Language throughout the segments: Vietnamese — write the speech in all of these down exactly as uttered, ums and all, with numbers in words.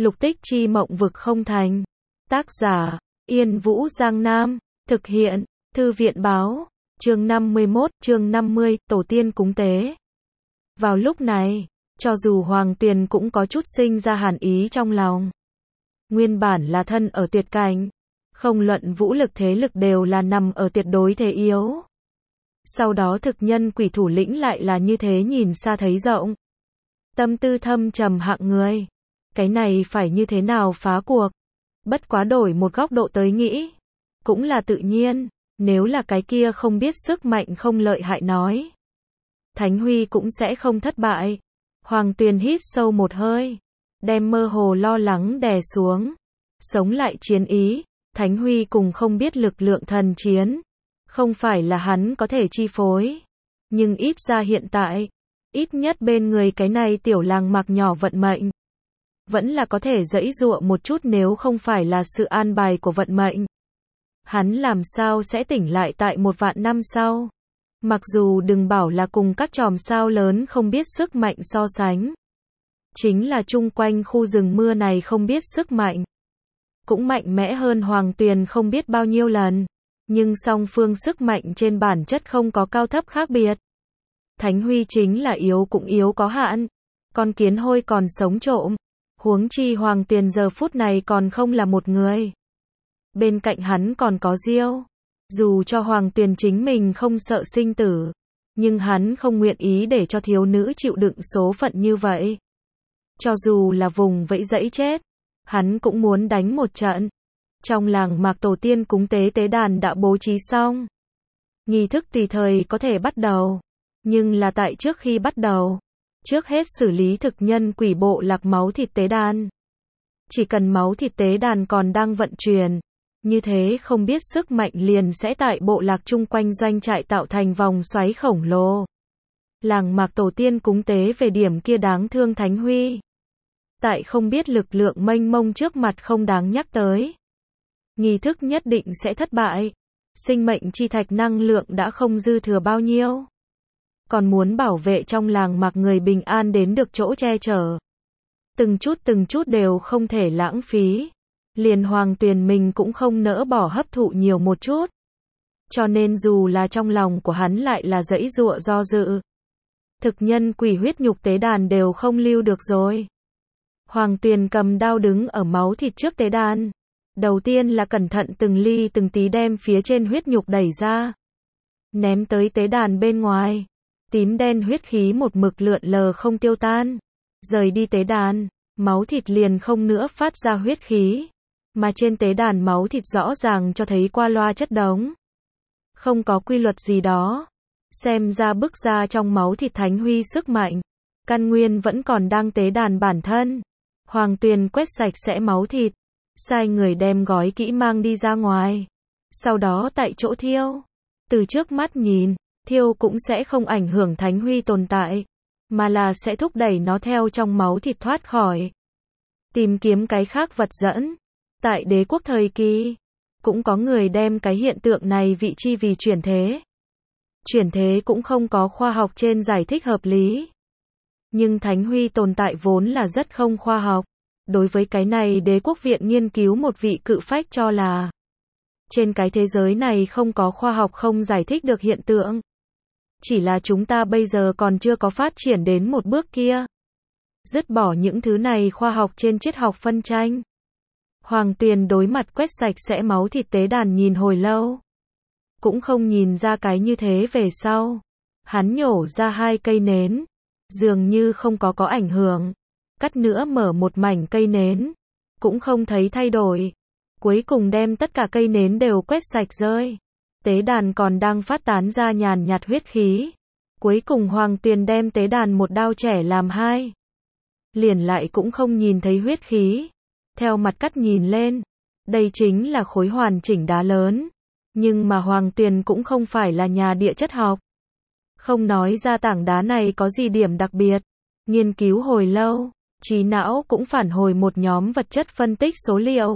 Lục tích chi mộng vực không thành. Tác giả, Yên Vũ Giang Nam. Thực hiện, Thư viện báo. Chương năm mươi mốt, chương năm mươi, Tổ tiên cúng tế. Vào lúc này, cho dù Hoàng Tuyền cũng có chút sinh ra hàn ý trong lòng. Nguyên bản là thân ở tuyệt cảnh, không luận vũ lực thế lực đều là nằm ở tuyệt đối thế yếu. Sau đó thực nhân quỷ thủ lĩnh lại là như thế nhìn xa thấy rộng. Tâm tư thâm trầm hạng người. Cái này phải như thế nào phá cuộc? Bất quá đổi một góc độ tới nghĩ. Cũng là tự nhiên, nếu là cái kia không biết sức mạnh không lợi hại nói. Thánh Huy cũng sẽ không thất bại. Hoàng Tuyền hít sâu một hơi, đem mơ hồ lo lắng đè xuống. Sống lại chiến ý, Thánh Huy cùng không biết lực lượng thần chiến. Không phải là hắn có thể chi phối. Nhưng ít ra hiện tại, ít nhất bên người cái này tiểu làng mạc nhỏ vận mệnh. Vẫn là có thể giãy giụa một chút nếu không phải là sự an bài của vận mệnh. Hắn làm sao sẽ tỉnh lại tại một vạn năm sau. Mặc dù đừng bảo là cùng các chòm sao lớn không biết sức mạnh so sánh. Chính là chung quanh khu rừng mưa này không biết sức mạnh. Cũng mạnh mẽ hơn Hoàng Tuyền không biết bao nhiêu lần. Nhưng song phương sức mạnh trên bản chất không có cao thấp khác biệt. Thánh Huy chính là yếu cũng yếu có hạn. Con kiến hôi còn sống trộm. Huống chi Hoàng Tuyền giờ phút này còn không là một người. Bên cạnh hắn còn có Diêu. Dù cho Hoàng Tuyền chính mình không sợ sinh tử, nhưng hắn không nguyện ý để cho thiếu nữ chịu đựng số phận như vậy. Cho dù là vùng vẫy dẫy chết, hắn cũng muốn đánh một trận. Trong làng mạc tổ tiên cúng tế tế đàn đã bố trí xong. Nghi thức tùy thời có thể bắt đầu. Nhưng là tại trước khi bắt đầu, trước hết xử lý thực nhân quỷ bộ lạc máu thịt tế đàn. Chỉ cần máu thịt tế đàn còn đang vận chuyển, như thế không biết sức mạnh liền sẽ tại bộ lạc chung quanh doanh trại tạo thành vòng xoáy khổng lồ. Làng mạc tổ tiên cúng tế về điểm kia đáng thương Thánh Huy. Tại không biết lực lượng mênh mông trước mặt không đáng nhắc tới. Nghi thức nhất định sẽ thất bại. Sinh mệnh chi thạch năng lượng đã không dư thừa bao nhiêu. Còn muốn bảo vệ trong làng mạc người bình an đến được chỗ che chở. Từng chút từng chút đều không thể lãng phí. Liền Hoàng Tuyền mình cũng không nỡ bỏ hấp thụ nhiều một chút. Cho nên dù là trong lòng của hắn lại là giãy giụa do dự. Thực nhân quỷ huyết nhục tế đàn đều không lưu được rồi. Hoàng Tuyền cầm đao đứng ở máu thịt trước tế đàn. Đầu tiên là cẩn thận từng ly từng tí đem phía trên huyết nhục đẩy ra. Ném tới tế đàn bên ngoài. Tím đen huyết khí một mực lượn lờ không tiêu tan. Rời đi tế đàn, máu thịt liền không nữa phát ra huyết khí. Mà trên tế đàn máu thịt rõ ràng cho thấy qua loa chất đống. Không có quy luật gì đó. Xem ra bức ra trong máu thịt Thánh Huy sức mạnh. Căn nguyên vẫn còn đang tế đàn bản thân. Hoàng Tuyền quét sạch sẽ máu thịt. Sai người đem gói kỹ mang đi ra ngoài. Sau đó tại chỗ thiêu. Từ trước mắt nhìn, thiêu cũng sẽ không ảnh hưởng Thánh Huy tồn tại. Mà là sẽ thúc đẩy nó theo trong máu thịt thoát khỏi. Tìm kiếm cái khác vật dẫn. Tại đế quốc thời kỳ, cũng có người đem cái hiện tượng này vị chi vì chuyển thế. Chuyển thế cũng không có khoa học trên giải thích hợp lý. Nhưng Thánh Huy tồn tại vốn là rất không khoa học. Đối với cái này đế quốc viện nghiên cứu một vị cự phách cho là trên cái thế giới này không có khoa học không giải thích được hiện tượng. Chỉ là chúng ta bây giờ còn chưa có phát triển đến một bước kia. Dứt bỏ những thứ này khoa học trên triết học phân tranh. Hoàng Tuyền đối mặt quét sạch sẽ máu thịt tế đàn nhìn hồi lâu. Cũng không nhìn ra cái như thế về sau. Hắn nhổ ra hai cây nến. Dường như không có có ảnh hưởng. Cắt nữa mở một mảnh cây nến. Cũng không thấy thay đổi. Cuối cùng đem tất cả cây nến đều quét sạch rơi. Tế đàn còn đang phát tán ra nhàn nhạt huyết khí. Cuối cùng Hoàng Tuyền đem tế đàn một đao chẻ làm hai. Liền lại cũng không nhìn thấy huyết khí. Theo mặt cắt nhìn lên, đây chính là khối hoàn chỉnh đá lớn. Nhưng mà Hoàng Tuyền cũng không phải là nhà địa chất học. Không nói ra tảng đá này có gì điểm đặc biệt. Nghiên cứu hồi lâu, trí não cũng phản hồi một nhóm vật chất phân tích số liệu.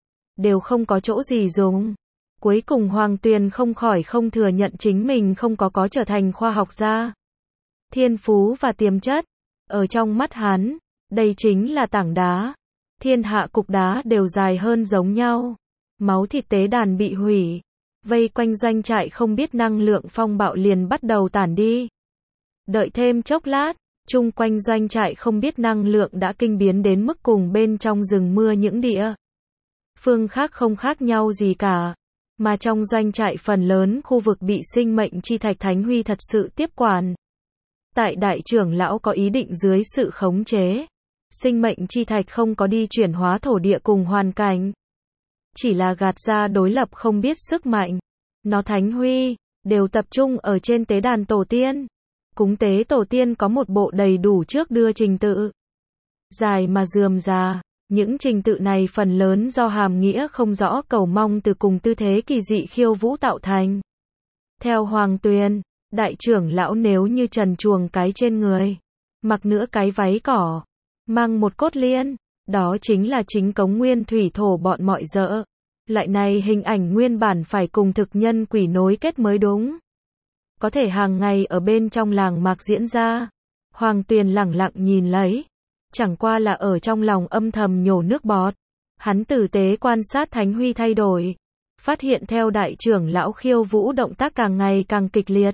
Đều không có chỗ gì dùng. Cuối cùng Hoàng Tuyền không khỏi không thừa nhận chính mình không có có trở thành khoa học gia. Thiên phú và tiềm chất. Ở trong mắt hắn, đây chính là tảng đá. thiên hạ cục đá đều dài hơn giống nhau. Máu thịt tế đàn bị hủy. Vây quanh doanh trại không biết năng lượng phong bạo liền bắt đầu tản đi. Đợi thêm chốc lát, chung quanh doanh trại không biết năng lượng đã kinh biến đến mức cùng bên trong rừng mưa những địa phương khác không khác nhau gì cả. Mà trong doanh trại phần lớn khu vực bị sinh mệnh chi thạch Thánh Huy thật sự tiếp quản. Tại đại trưởng lão có ý định dưới sự khống chế, sinh mệnh chi thạch không có đi chuyển hóa thổ địa cùng hoàn cảnh. Chỉ là gạt ra đối lập không biết sức mạnh. Nó Thánh Huy, đều tập trung ở trên tế đàn tổ tiên. Cúng tế tổ tiên có một bộ đầy đủ trước đưa trình tự. Dài mà rườm rà, những trình tự này phần lớn do hàm nghĩa không rõ cầu mong từ cùng tư thế kỳ dị khiêu vũ tạo thành. Theo Hoàng Tuyền, đại trưởng lão nếu như trần truồng cái trên người, mặc nửa cái váy cỏ, mang một cốt liên, đó chính là chính cống nguyên thủy thổ bọn mọi dỡ. Loại này hình ảnh nguyên bản phải cùng thực nhân quỷ nối kết mới đúng. Có thể hàng ngày ở bên trong làng mạc diễn ra. Hoàng Tuyền lẳng lặng nhìn lấy. Chẳng qua là ở trong lòng âm thầm nhổ nước bọt. Hắn tử tế quan sát Thánh Huy thay đổi. Phát hiện theo đại trưởng lão khiêu vũ động tác càng ngày càng kịch liệt.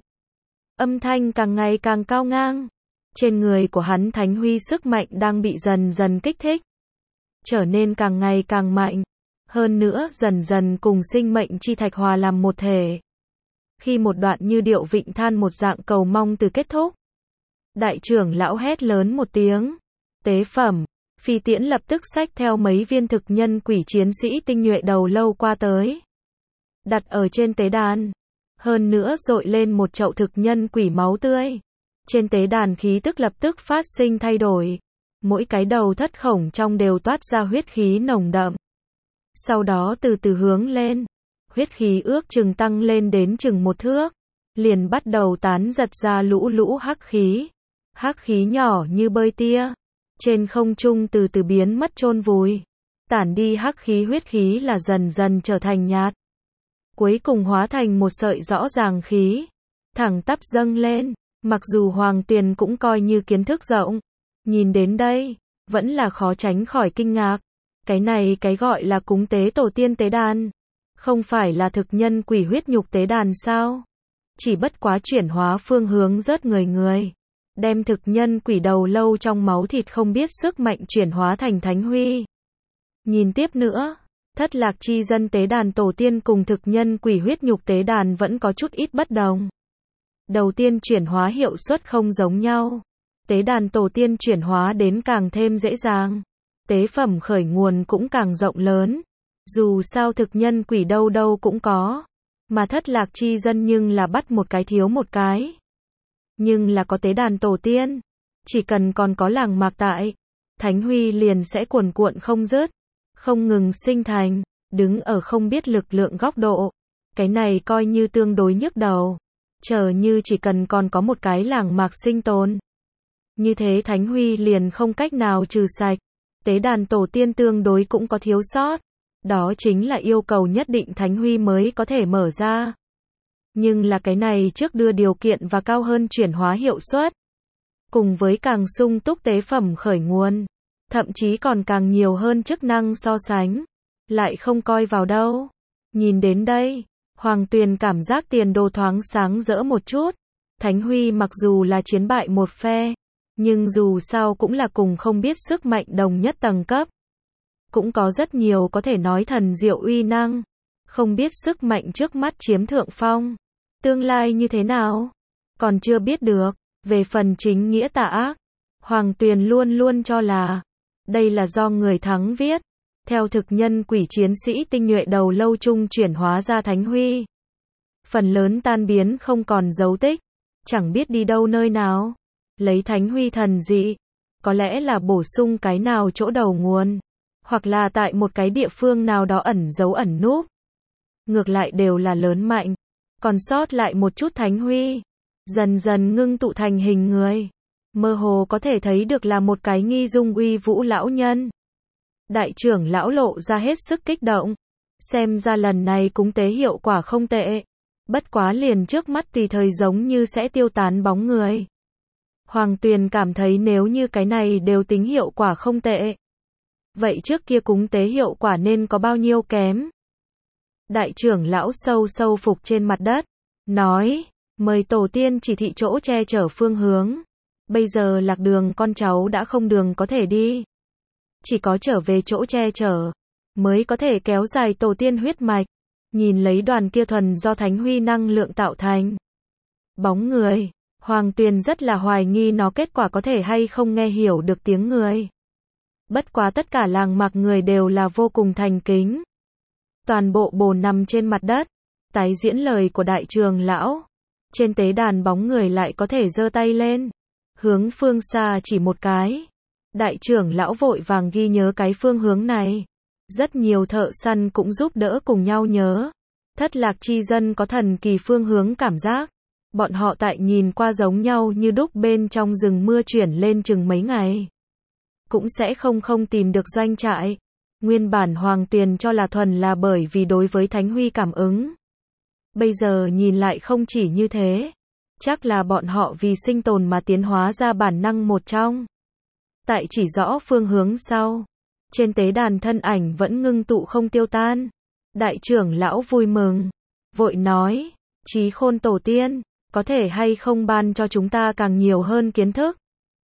Âm thanh càng ngày càng cao ngang. Trên người của hắn Thánh Huy sức mạnh đang bị dần dần kích thích. Trở nên càng ngày càng mạnh. Hơn nữa dần dần cùng sinh mệnh chi thạch hòa làm một thể. Khi một đoạn như điệu vịnh than một dạng cầu mong từ kết thúc. Đại trưởng lão hét lớn một tiếng. Tế phẩm. Phi Tiễn lập tức xách theo mấy viên thực nhân quỷ chiến sĩ tinh nhuệ đầu lâu qua tới. Đặt ở trên tế đàn. Hơn nữa dội lên một chậu thực nhân quỷ máu tươi. Trên tế đàn khí tức lập tức phát sinh thay đổi. Mỗi cái đầu thất khổng trong đều toát ra huyết khí nồng đậm. Sau đó từ từ hướng lên. Huyết khí ước chừng tăng lên đến chừng một thước. Liền bắt đầu tán giật ra lũ lũ hắc khí. Hắc khí nhỏ như bơi tia. Trên không trung từ từ biến mất chôn vùi. Tản đi hắc khí huyết khí là dần dần trở thành nhạt. Cuối cùng hóa thành một sợi rõ ràng khí. Thẳng tắp dâng lên. Mặc dù Hoàng Tuyền cũng coi như kiến thức rộng. Nhìn đến đây, vẫn là khó tránh khỏi kinh ngạc. Cái này cái gọi là cúng tế tổ tiên tế đàn. Không phải là thực nhân quỷ huyết nhục tế đàn sao? Chỉ bất quá chuyển hóa phương hướng rớt người người. Đem thực nhân quỷ đầu lâu trong máu thịt không biết sức mạnh chuyển hóa thành Thánh Huy. Nhìn tiếp nữa, thất lạc chi dân tế đàn tổ tiên cùng thực nhân quỷ huyết nhục tế đàn vẫn có chút ít bất đồng. Đầu tiên chuyển hóa hiệu suất không giống nhau. Tế đàn tổ tiên chuyển hóa đến càng thêm dễ dàng. Tế phẩm khởi nguồn cũng càng rộng lớn. Dù sao thực nhân quỷ đâu đâu cũng có. Mà thất lạc chi dân nhưng là bắt một cái thiếu một cái. Nhưng là có tế đàn tổ tiên. Chỉ cần còn có làng mạc tại. Thánh Huy liền sẽ cuồn cuộn không dứt. Không ngừng sinh thành. Đứng ở không biết lực lượng góc độ. Cái này coi như tương đối nhức đầu. Chờ như chỉ cần còn có một cái làng mạc sinh tồn. Như thế Thánh Huy liền không cách nào trừ sạch. Tế đàn tổ tiên tương đối cũng có thiếu sót. Đó chính là yêu cầu nhất định Thánh Huy mới có thể mở ra. Nhưng là cái này trước đưa điều kiện và cao hơn chuyển hóa hiệu suất. Cùng với càng sung túc tế phẩm khởi nguồn. Thậm chí còn càng nhiều hơn chức năng so sánh. Lại không coi vào đâu. Nhìn đến đây, Hoàng Tuyền cảm giác tiền đồ thoáng sáng rỡ một chút. Thánh Huy mặc dù là chiến bại một phe. Nhưng dù sao cũng là cùng không biết sức mạnh đồng nhất tầng cấp. Cũng có rất nhiều có thể nói thần diệu uy năng. Không biết sức mạnh trước mắt chiếm thượng phong. Tương lai như thế nào? Còn chưa biết được. Về phần chính nghĩa tà ác. Hoàng Tuyền luôn luôn cho là. Đây là do người thắng viết. Theo thực nhân quỷ chiến sĩ tinh nhuệ đầu lâu chung chuyển hóa ra Thánh Huy. Phần lớn tan biến không còn dấu tích. Chẳng biết đi đâu nơi nào. Lấy Thánh Huy thần dị. Có lẽ là bổ sung cái nào chỗ đầu nguồn. Hoặc là tại một cái địa phương nào đó ẩn giấu ẩn núp. Ngược lại đều là lớn mạnh. Còn sót lại một chút Thánh Huy. Dần dần ngưng tụ thành hình người. Mơ hồ có thể thấy được là một cái nghi dung uy vũ lão nhân. Đại trưởng lão lộ ra hết sức kích động. Xem ra lần này cúng tế hiệu quả không tệ. Bất quá liền trước mắt tùy thời giống như sẽ tiêu tán bóng người. Hoàng Tuyền cảm thấy nếu như cái này đều tính hiệu quả không tệ. Vậy trước kia cúng tế hiệu quả nên có bao nhiêu kém? Đại trưởng lão sâu sâu phục trên mặt đất, nói, mời tổ tiên chỉ thị chỗ che chở phương hướng. Bây giờ lạc đường con cháu đã không đường có thể đi. Chỉ có trở về chỗ che chở, mới có thể kéo dài tổ tiên huyết mạch. Nhìn lấy đoàn kia thuần do thánh huy năng lượng tạo thành bóng người, Hoàng Tuyền rất là hoài nghi nó kết quả có thể hay không nghe hiểu được tiếng người. Bất quá tất cả làng mạc người đều là vô cùng thành kính. Toàn bộ bồn nằm trên mặt đất, tái diễn lời của đại trưởng lão. Trên tế đàn bóng người lại có thể giơ tay lên, hướng phương xa chỉ một cái. Đại trưởng lão vội vàng ghi nhớ cái phương hướng này. Rất nhiều thợ săn cũng giúp đỡ cùng nhau nhớ. Thất lạc chi dân có thần kỳ phương hướng cảm giác. Bọn họ tại nhìn qua giống nhau như đúc bên trong rừng mưa chuyển lên chừng mấy ngày. Cũng sẽ không không tìm được doanh trại. Nguyên bản Hoàng Tuyền cho là thuần là bởi vì đối với Thánh Huy cảm ứng. Bây giờ nhìn lại không chỉ như thế. Chắc là bọn họ vì sinh tồn mà tiến hóa ra bản năng một trong. Tại chỉ rõ phương hướng sau. Trên tế đàn thân ảnh vẫn ngưng tụ không tiêu tan. Đại trưởng lão vui mừng. Vội nói, trí khôn tổ tiên, có thể hay không ban cho chúng ta càng nhiều hơn kiến thức.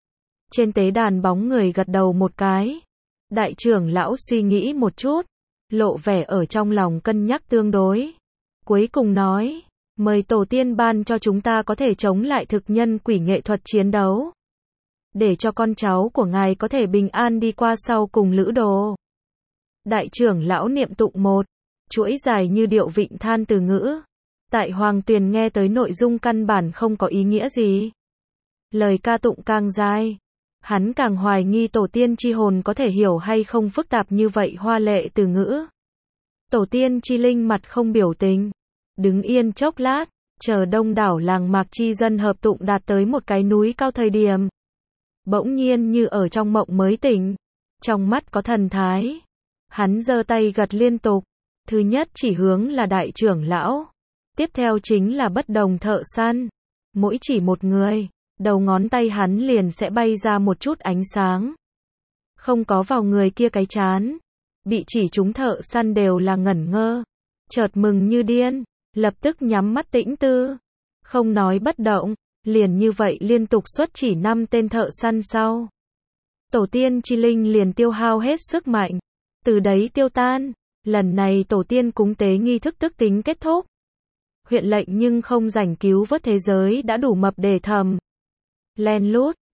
Trên tế đàn bóng người gật đầu một cái. Đại trưởng lão suy nghĩ một chút. Lộ vẻ ở trong lòng cân nhắc tương đối. Cuối cùng nói, mời tổ tiên ban cho chúng ta có thể chống lại thực nhân quỷ nghệ thuật chiến đấu. Để cho con cháu của ngài có thể bình an đi qua sau cùng lữ đồ. Đại trưởng lão niệm tụng một chuỗi dài như điệu vịnh than từ ngữ. Tại Hoàng Tuyền nghe tới nội dung căn bản không có ý nghĩa gì. Lời ca tụng càng dài, hắn càng hoài nghi tổ tiên chi hồn có thể hiểu hay không phức tạp như vậy hoa lệ từ ngữ. Tổ tiên chi linh mặt không biểu tình, đứng yên chốc lát, chờ đông đảo làng mạc chi dân hợp tụng đạt tới một cái núi cao thời điểm. Bỗng nhiên như ở trong mộng mới tỉnh, trong mắt có thần thái. Hắn giơ tay gật liên tục, thứ nhất chỉ hướng là đại trưởng lão, tiếp theo chính là bất đồng thợ săn. Mỗi chỉ một người, đầu ngón tay hắn liền sẽ bay ra một chút ánh sáng. Không có vào người kia cái chán. Bị chỉ chúng thợ săn đều là ngẩn ngơ, chợt mừng như điên, lập tức nhắm mắt tĩnh tư, không nói bất động, liền như vậy liên tục xuất chỉ năm tên thợ săn sau. Tổ tiên chi linh liền tiêu hao hết sức mạnh, từ đấy tiêu tan. Lần này tổ tiên cúng tế nghi thức tức tính kết thúc. Huyện lệnh nhưng không rảnh cứu vớt thế giới đã đủ mập để thầm. Len lút,